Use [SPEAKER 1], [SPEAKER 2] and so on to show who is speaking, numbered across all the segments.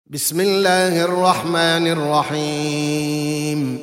[SPEAKER 1] بسم الله الرحمن الرحيم.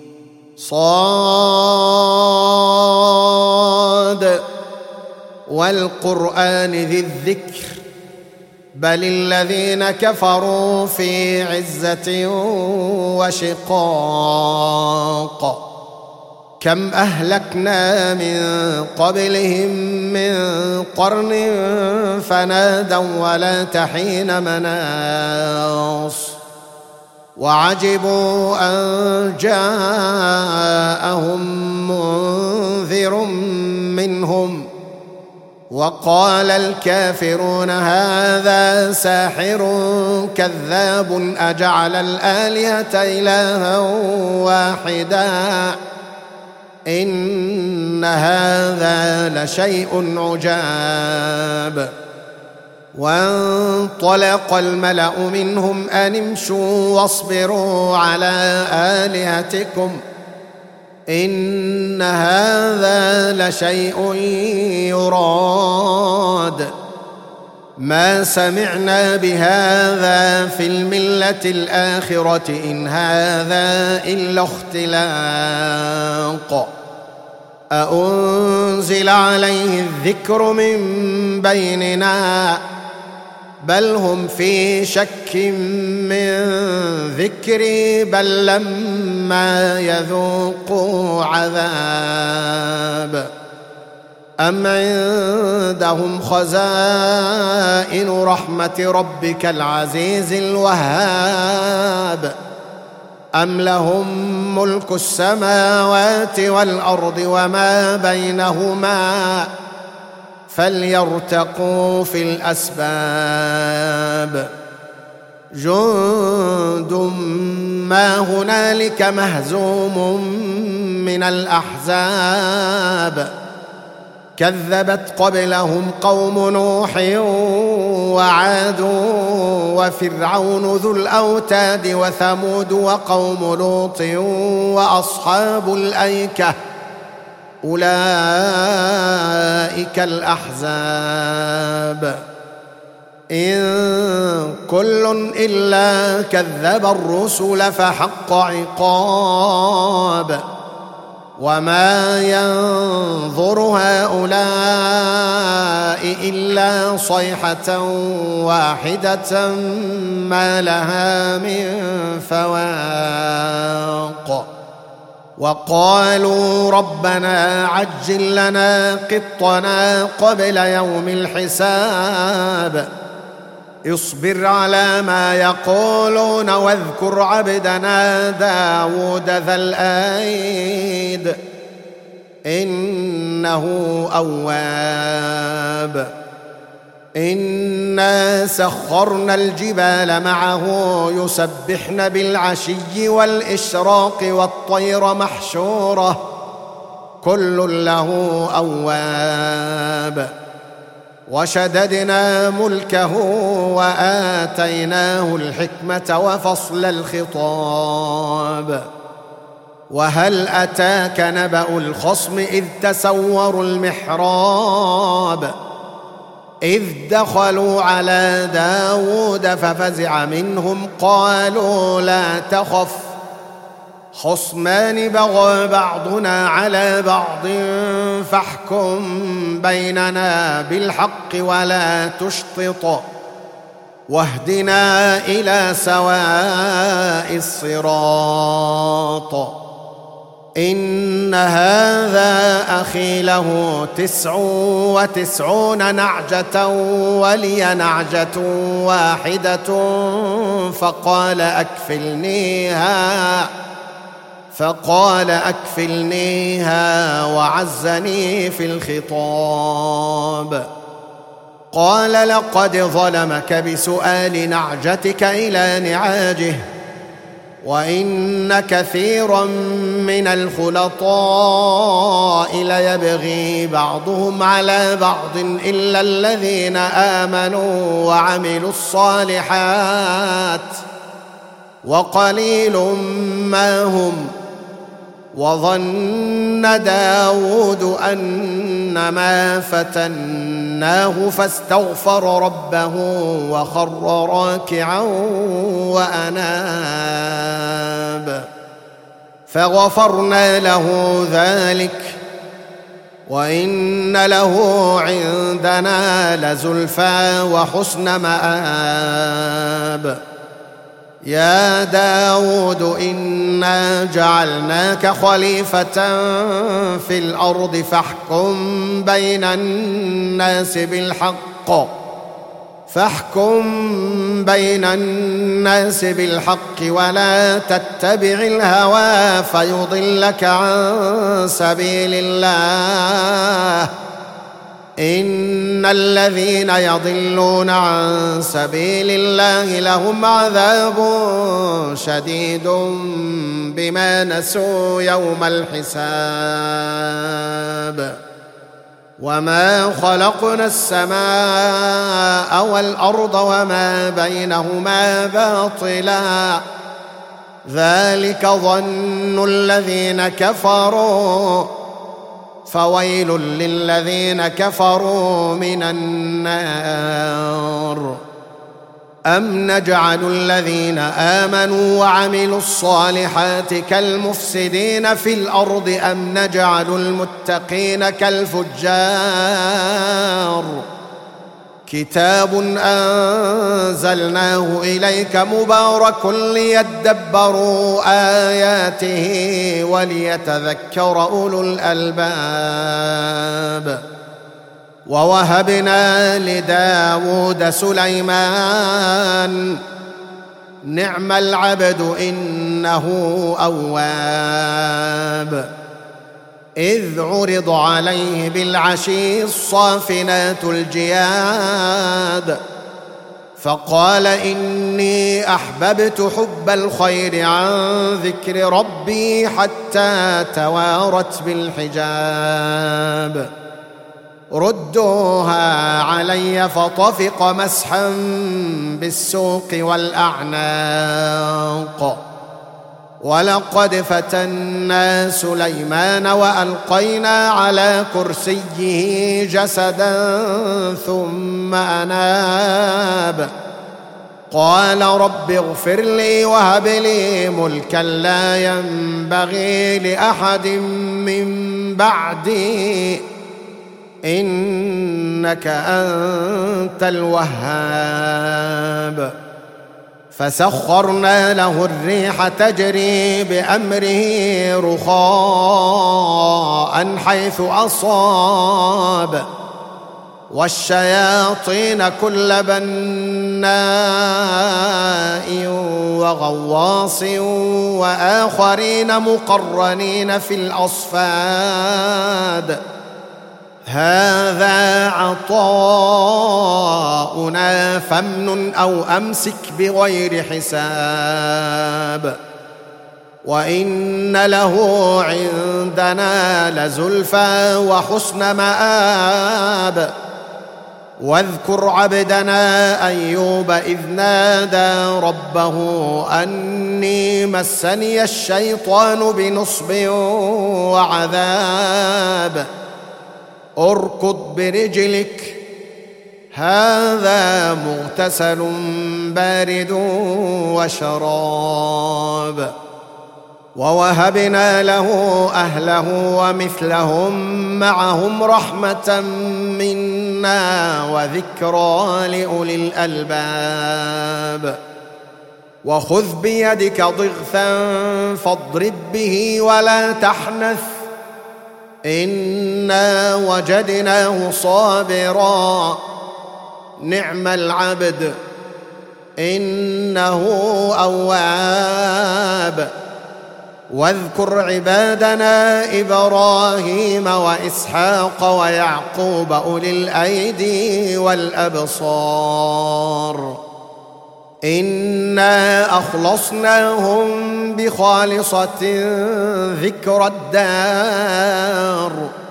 [SPEAKER 1] صاد والقرآن ذي الذكر بل الذين كفروا في عزة وشقاق كم أهلكنا من قبلهم من قرن فنادوا ولا حين مناص وعجبوا أن جاءهم منذر منهم وقال الكافرون هذا ساحر كذاب أجعل الآلهة إلها واحدا إن هذا لشيء عجاب. وانطلق الملأ منهم أن امشوا واصبروا على آلهتكم إن هذا لشيء يراد ما سمعنا بهذا في الملة الآخرة إن هذا إلا اختلاق أأنزل عليه الذكر من بيننا بل هم في شك من ذكري بل لما يذوقوا عذاب أم عندهم خزائن رحمة ربك العزيز الوهاب أم لهم ملك السماوات والأرض وما بينهما فليرتقوا في الأسباب جند ما هنالك مهزوم من الأحزاب كذبت قبلهم قوم نوح وعاد وفرعون ذو الأوتاد وثمود وقوم لوط وأصحاب الأيكة أولئك الأحزاب إن كل إلا كذب الرسل فحق عقاب وما ينظر هؤلاء إلا صيحة واحدة ما لها من فواق وقالوا ربنا عجل لنا قطنا قبل يوم الحساب اصبر على ما يقولون واذكر عبدنا داود ذا الأيد إنه أواب إنا سخرنا الجبال معه يسبحن بالعشي والإشراق والطير محشورة كل له أواب وشددنا ملكه وآتيناه الحكمة وفصل الخطاب وهل أتاك نبأ الخصم إذ تسوروا المحراب إذ دخلوا على داود ففزع منهم قالوا لا تخف خصمان بغى بعضنا على بعض فاحكم بيننا بالحق ولا تشطط واهدنا إلى سواء الصراط إن هذا أخي له 99 نعجة ولي نعجة واحدة فقال أكفلنيها وعزني في الخطاب قال لقد ظلمك بسؤال نعجتك إلى نعاجه وإن كثيرا من الخلطاء ليبغي بعضهم على بعض إلا الذين آمنوا وعملوا الصالحات وقليل ما هم وظن داود أنما فتنا ففتناه فاستغفر ربه وخر راكعا وأناب فغفرنا له ذلك وإن له عندنا لزلفى وحسن مآب. يا داود إنا جعلناك خليفة في الأرض فاحكم بين الناس بالحق ولا تتبع الهوى فيضلك عن سبيل الله إن الذين يضلون عن سبيل الله لهم عذاب شديد بما نسوا يوم الحساب. وما خلقنا السماء والأرض وما بينهما باطلا ذلك ظن الذين كفروا فويل للذين كفروا من النار. أم نجعل الذين آمنوا وعملوا الصالحات كالمفسدين في الأرض أم نجعل المتقين كالفجار. كتاب أنزلناه إليك مبارك ليدبروا آياته وليتذكر أولو الألباب. ووهبنا لداود سليمان نعم العبد إنه أواب. إذ عرض عليه بالعشي الصافنات الجياد فقال إني أحببت حب الخير عن ذكر ربي حتى توارت بالحجاب. ردوها علي فطفق مسحا بالسوق والأعناق. ولقد فتنا سليمان وألقينا على كرسيه جسدا ثم أناب قال رب اغفر لي وهب لي ملكا لا ينبغي لأحد من بعدي إنك أنت الوهاب. فسخرنا له الريح تجري بأمره رخاء حيث أصاب والشياطين كل بناء وغواص وآخرين مقرنين في الأصفاد. هذا عطاؤنا فامنن أو أمسك بغير حساب. وإن له عندنا لزلفى وحسن مآب. واذكر عبدنا أيوب إذ نادى ربه أني مسني الشيطان بنصب وعذاب. اركض برجلك هذا مغتسل بارد وشراب. ووهبنا له أهله ومثلهم معهم رحمة منا وذكرى لأولي الألباب. وخذ بيدك ضغثا فاضرب به ولا تحنث إنا وجدناه صابرا نعم العبد إنه أواب. واذكر عبادنا إبراهيم وإسحاق ويعقوب أولي الأيدي والأبصار إنا أخلصناهم بخالصة ذكر الدار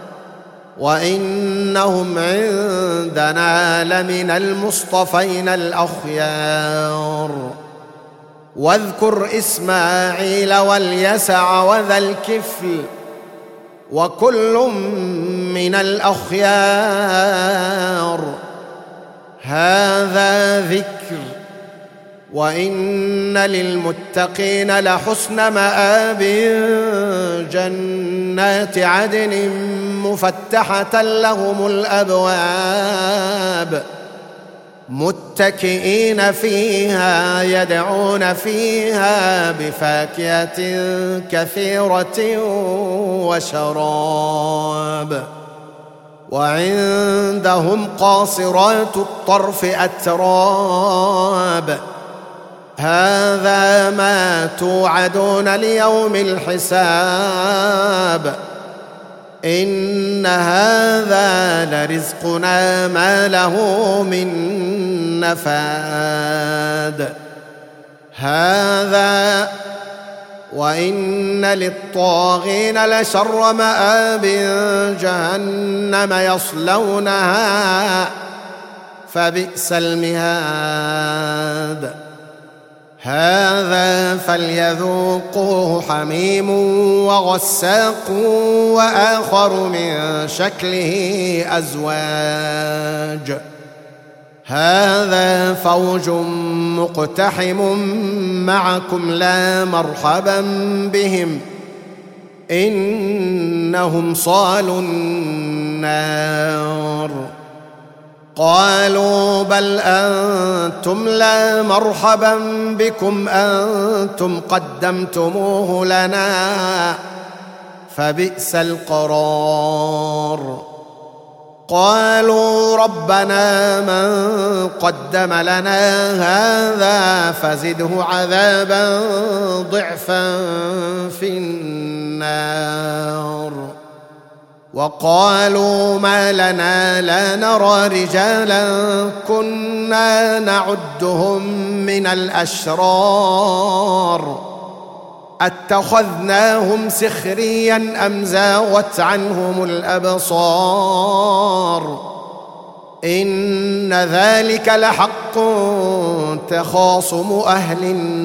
[SPEAKER 1] وإنهم عندنا لمن المصطفين الأخيار. واذكر إسماعيل واليسع وذا الكفل وكل من الأخيار. هذا ذكر، وإن للمتقين لحسن مآب، جنات عدن مفتحة لهم الأبواب، متكئين فيها يدعون فيها بفاكهة كثيرة وشراب. وعندهم قاصرات الطرف أتراب. هذا ما توعدون ليوم الحساب. إن هذا لرزقنا ما له من نفاد. هذا وإن للطاغين لشر مآب، جهنم يصلونها فبئس المهاد. هذا فليذوقوه حميم وغساق وآخر من شكله أزواج. هذا فوج مقتحم معكم لا مرحبا بهم، إنهم صالوا النار. قالوا بل أنتم لا مرحبا بكم أنتم قدمتموه لنا فبئس القرار. قالوا ربنا من قدم لنا هذا فزده عذابا ضعفا في النار. وقالوا ما لنا لا نرى رجالا كنا نعدهم من الأشرار اتخذناهم سخريا أم زاغت عنهم الأبصار. إن ذلك لحق تخاصم أهل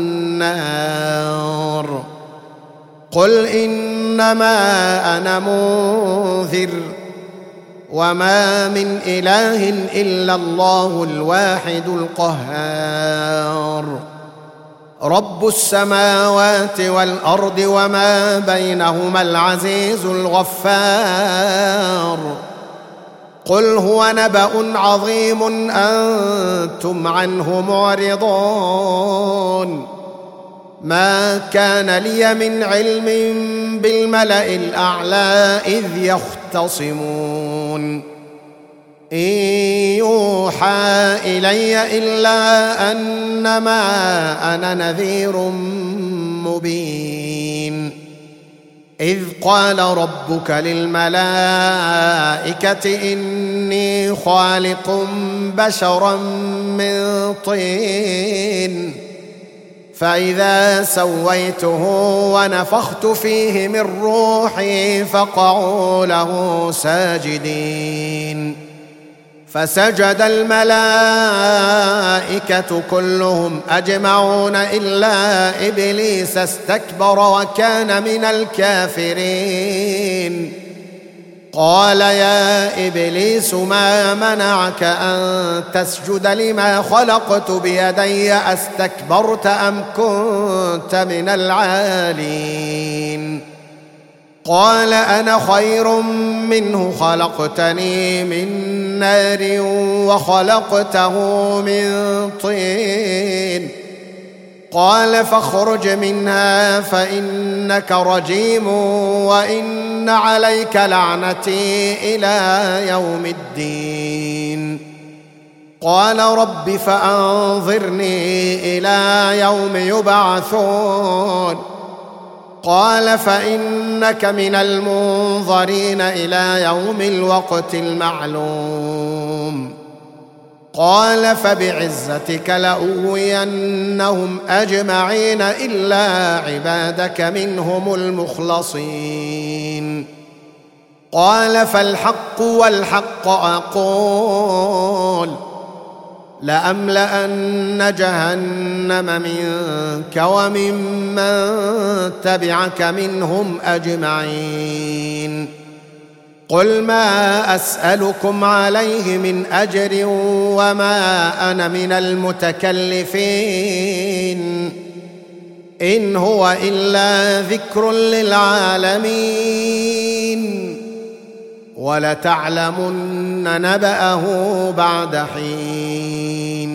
[SPEAKER 1] النار. قل إنما أنا منذر وما من إله إلا الله الواحد القهار. رب السماوات والأرض وما بينهما العزيز الغفار. قل هو نبأ عظيم أنتم عنه معرضون. ما كان لي من علم بالملأ الأعلى إذ يختصمون. إن يوحى إلي إلا أنما أنا نذير مبين. إذ قال ربك للملائكة إني خالق بشرا من طين فإذا سويته ونفخت فيه من روحي فقعوا له ساجدين. فسجد الملائكة كلهم أجمعون إلا إبليس استكبر وكان من الكافرين. قال يا إبليس ما منعك أن تسجد لما خلقت بيدي أستكبرت أم كنت من العالين؟ قال أنا خير منه خلقتني من نار وخلقته من طين. قال فاخرج منها فإنك رجيم وإن عليك لعنتي إلى يوم الدين. قال رب فأنظرني إلى يوم يبعثون. قال فإنك من المنظرين إلى يوم الوقت المعلوم. قال فبعزتك لأغوينهم أجمعين إلا عبادك منهم المخلصين. قال فالحق والحق أقول لأملأن جهنم منك وممن تبعك منهم أجمعين. قل ما أسألكم عليه من أجر وما أنا من المتكلفين إن هو إلا ذكر للعالمين ولتعلمن نبأه بعد حين